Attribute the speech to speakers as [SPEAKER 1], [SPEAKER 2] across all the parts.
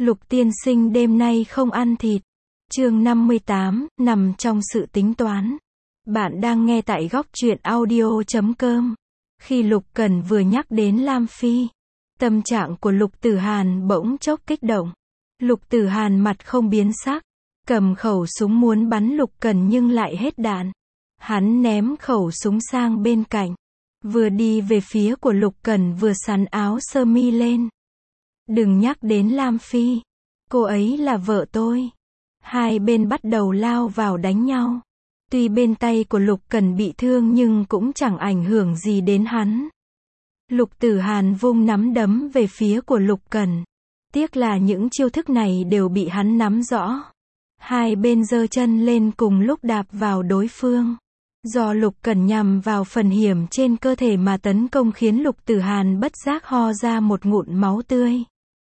[SPEAKER 1] Lục tiên sinh đêm nay không ăn thịt. Chương 58, nằm trong sự tính toán. Bạn đang nghe tại góc truyện audio.com. Khi Lục Cẩn vừa nhắc đến Lam Phi, tâm trạng của Lục Tử Hàn bỗng chốc kích động. Lục Tử Hàn mặt không biến sắc, cầm khẩu súng muốn bắn Lục Cẩn nhưng lại hết đạn. Hắn ném khẩu súng sang bên cạnh, vừa đi về phía của Lục Cẩn vừa xắn áo sơ mi lên. Đừng nhắc đến Lam Phi, cô ấy là vợ tôi. Hai bên bắt đầu lao vào đánh nhau. Tuy bên tay của Lục Cẩn bị thương nhưng cũng chẳng ảnh hưởng gì đến hắn. Lục Tử Hàn vung nắm đấm về phía của Lục Cẩn. Tiếc là những chiêu thức này đều bị hắn nắm rõ. Hai bên giơ chân lên cùng lúc đạp vào đối phương. Do Lục Cẩn nhằm vào phần hiểm trên cơ thể mà tấn công khiến Lục Tử Hàn bất giác ho ra một ngụm máu tươi.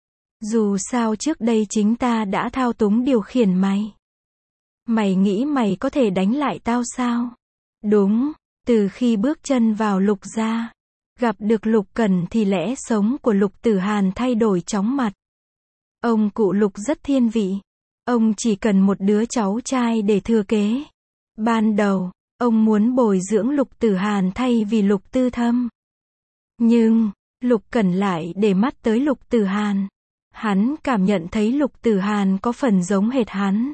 [SPEAKER 1] Dù sao trước đây chính ta đã thao túng điều khiển mày. Mày nghĩ mày có thể đánh lại tao sao? Đúng, từ khi bước chân vào Lục gia, gặp được Lục Cẩn thì lẽ sống của Lục Tử Hàn thay đổi chóng mặt. Ông cụ Lục rất thiên vị. Ông chỉ cần một đứa cháu trai để thừa kế. Ban đầu, ông muốn bồi dưỡng Lục Tử Hàn thay vì Lục Tư Thâm. Nhưng, Lục Cẩn lại để mắt tới Lục Tử Hàn. Hắn cảm nhận thấy Lục Tử Hàn có phần giống hệt hắn.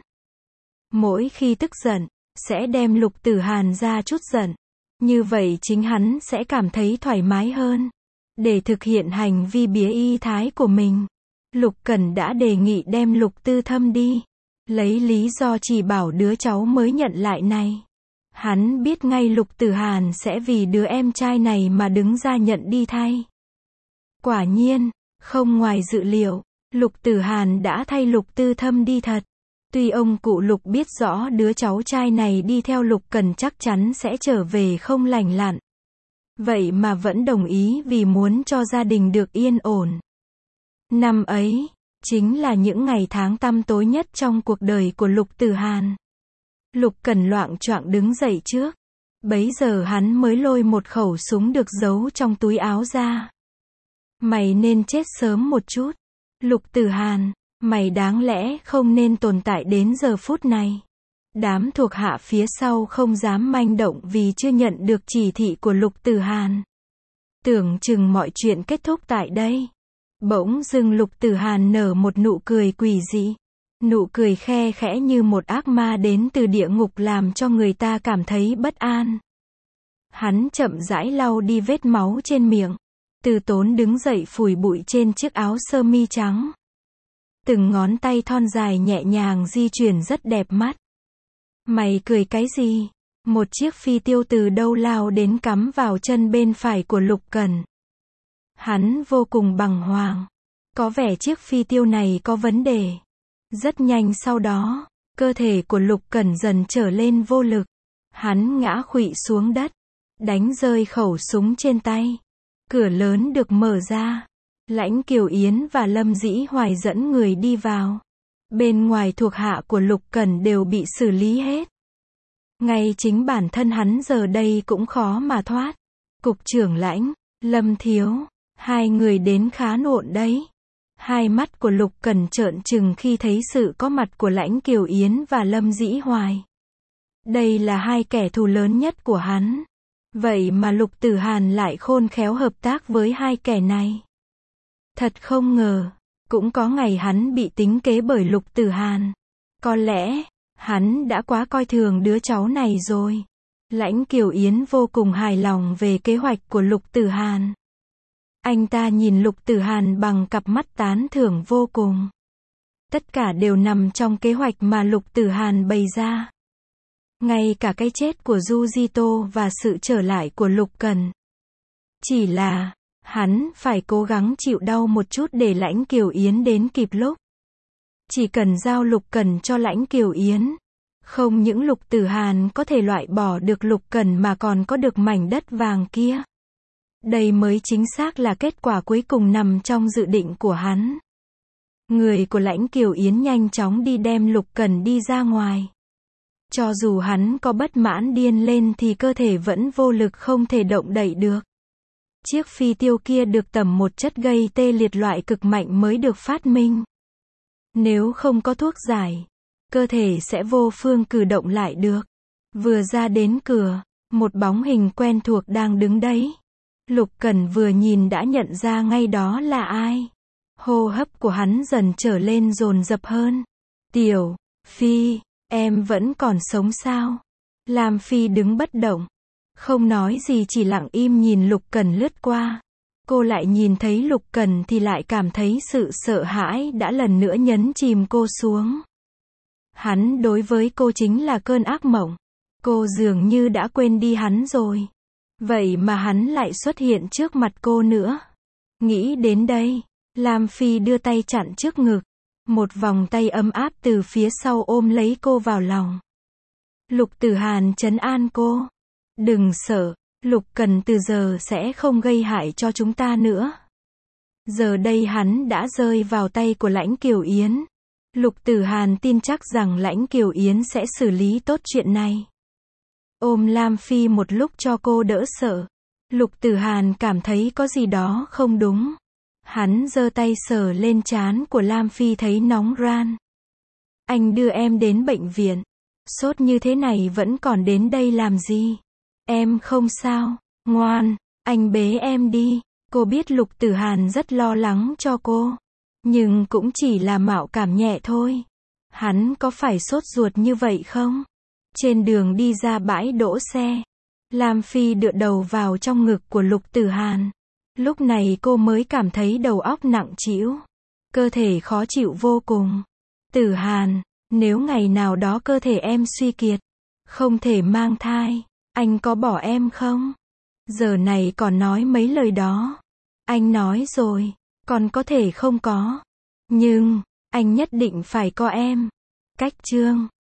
[SPEAKER 1] Mỗi khi tức giận, sẽ đem Lục Tử Hàn ra chút giận. Như vậy chính hắn sẽ cảm thấy thoải mái hơn. Để thực hiện hành vi bía y thái của mình, Lục Cẩn đã đề nghị đem Lục Tư Thâm đi. Lấy lý do chỉ bảo đứa cháu mới nhận lại này. Hắn biết ngay Lục Tử Hàn sẽ vì đứa em trai này mà đứng ra nhận đi thay. Quả nhiên, không ngoài dự liệu, Lục Tử Hàn đã thay Lục Tư Thâm đi thật. Tuy ông cụ Lục biết rõ đứa cháu trai này đi theo Lục Cẩn chắc chắn sẽ trở về không lành lặn. Vậy mà vẫn đồng ý vì muốn cho gia đình được yên ổn. Năm ấy, chính là những ngày tháng tăm tối nhất trong cuộc đời của Lục Tử Hàn. Lục Cẩn loạng choạng đứng dậy trước. Bấy giờ hắn mới lôi một khẩu súng được giấu trong túi áo ra. Mày nên chết sớm một chút. Lục Tử Hàn, mày đáng lẽ không nên tồn tại đến giờ phút này. Đám thuộc hạ phía sau không dám manh động vì chưa nhận được chỉ thị của Lục Tử Hàn. Tưởng chừng mọi chuyện kết thúc tại đây. Bỗng dưng Lục Tử Hàn nở một nụ cười quỷ dị. Nụ cười khe khẽ như một ác ma đến từ địa ngục làm cho người ta cảm thấy bất an. Hắn chậm rãi lau đi vết máu trên miệng. Từ tốn đứng dậy phủi bụi trên chiếc áo sơ mi trắng. Từng ngón tay thon dài nhẹ nhàng di chuyển rất đẹp mắt. Mày cười cái gì? Một chiếc phi tiêu từ đâu lao đến cắm vào chân bên phải của Lục Cẩn. Hắn vô cùng bàng hoàng. Có vẻ chiếc phi tiêu này có vấn đề. Rất nhanh sau đó, cơ thể của Lục Cẩn dần trở lên vô lực. Hắn ngã khuỵu xuống đất, đánh rơi khẩu súng trên tay. Cửa lớn được mở ra. Lãnh Kiều Yến và Lâm Dĩ Hoài dẫn người đi vào. Bên ngoài thuộc hạ của Lục Cẩn đều bị xử lý hết. Ngay chính bản thân hắn giờ đây cũng khó mà thoát. Cục trưởng Lãnh, Lâm Thiếu, hai người đến khá nộn đấy. Hai mắt của Lục Cẩn trợn trừng khi thấy sự có mặt của Lãnh Kiều Yến và Lâm Dĩ Hoài. Đây là hai kẻ thù lớn nhất của hắn. Vậy mà Lục Tử Hàn lại khôn khéo hợp tác với hai kẻ này. Thật không ngờ, cũng có ngày hắn bị tính kế bởi Lục Tử Hàn. Có lẽ, hắn đã quá coi thường đứa cháu này rồi. Lãnh Kiều Yến vô cùng hài lòng về kế hoạch của Lục Tử Hàn. Anh ta nhìn Lục Tử Hàn bằng cặp mắt tán thưởng vô cùng. Tất cả đều nằm trong kế hoạch mà Lục Tử Hàn bày ra. Ngay cả cái chết của Du Di Tô và sự trở lại của Lục Cẩn. Chỉ là, hắn phải cố gắng chịu đau một chút để Lãnh Kiều Yến đến kịp lúc. Chỉ cần giao Lục Cẩn cho Lãnh Kiều Yến. Không những Lục Tử Hàn có thể loại bỏ được Lục Cẩn mà còn có được mảnh đất vàng kia. Đây mới chính xác là kết quả cuối cùng nằm trong dự định của hắn. Người của Lãnh Kiều Yến nhanh chóng đi đem Lục Cẩn đi ra ngoài. Cho dù hắn có bất mãn điên lên thì cơ thể vẫn vô lực không thể động đậy được. Chiếc phi tiêu kia được tẩm một chất gây tê liệt loại cực mạnh mới được phát minh. Nếu không có thuốc giải, cơ thể sẽ vô phương cử động lại được. Vừa ra đến cửa, một bóng hình quen thuộc đang đứng đấy. Lục Cẩn vừa nhìn đã nhận ra ngay đó là ai. Hô hấp của hắn dần trở lên dồn dập hơn. Tiểu Phi, em vẫn còn sống sao? Lam Phi đứng bất động, không nói gì, chỉ lặng im nhìn Lục Cẩn lướt qua. Cô lại nhìn thấy Lục Cẩn thì lại cảm thấy sự sợ hãi đã lần nữa nhấn chìm cô xuống. Hắn đối với cô chính là cơn ác mộng. Cô dường như đã quên đi hắn rồi. Vậy mà hắn lại xuất hiện trước mặt cô nữa. Nghĩ đến đây, Lam Phi đưa tay chặn trước ngực. Một vòng tay ấm áp từ phía sau ôm lấy cô vào lòng. Lục Tử Hàn trấn an cô. Đừng sợ, Lục Cẩn từ giờ sẽ không gây hại cho chúng ta nữa. Giờ đây hắn đã rơi vào tay của Lãnh Kiều Yến. Lục Tử Hàn tin chắc rằng Lãnh Kiều Yến sẽ xử lý tốt chuyện này. Ôm Lam Phi một lúc cho cô đỡ sợ. Lục Tử Hàn cảm thấy có gì đó không đúng. Hắn giơ tay sờ lên trán của Lam Phi thấy nóng ran. Anh đưa em đến bệnh viện. Sốt như thế này vẫn còn đến đây làm gì? Em không sao, ngoan, anh bế em đi. Cô biết Lục Tử Hàn rất lo lắng cho cô. Nhưng cũng chỉ là mạo cảm nhẹ thôi. Hắn có phải sốt ruột như vậy không? Trên đường đi ra bãi đỗ xe, Lam Phi dựa đầu vào trong ngực của Lục Tử Hàn. Lúc này cô mới cảm thấy đầu óc nặng trĩu. Cơ thể khó chịu vô cùng. Tử Hàn, nếu ngày nào đó cơ thể em suy kiệt, không thể mang thai, anh có bỏ em không? Giờ này còn nói mấy lời đó. Anh nói rồi, còn có thể không có. Nhưng, anh nhất định phải có em. Cách chương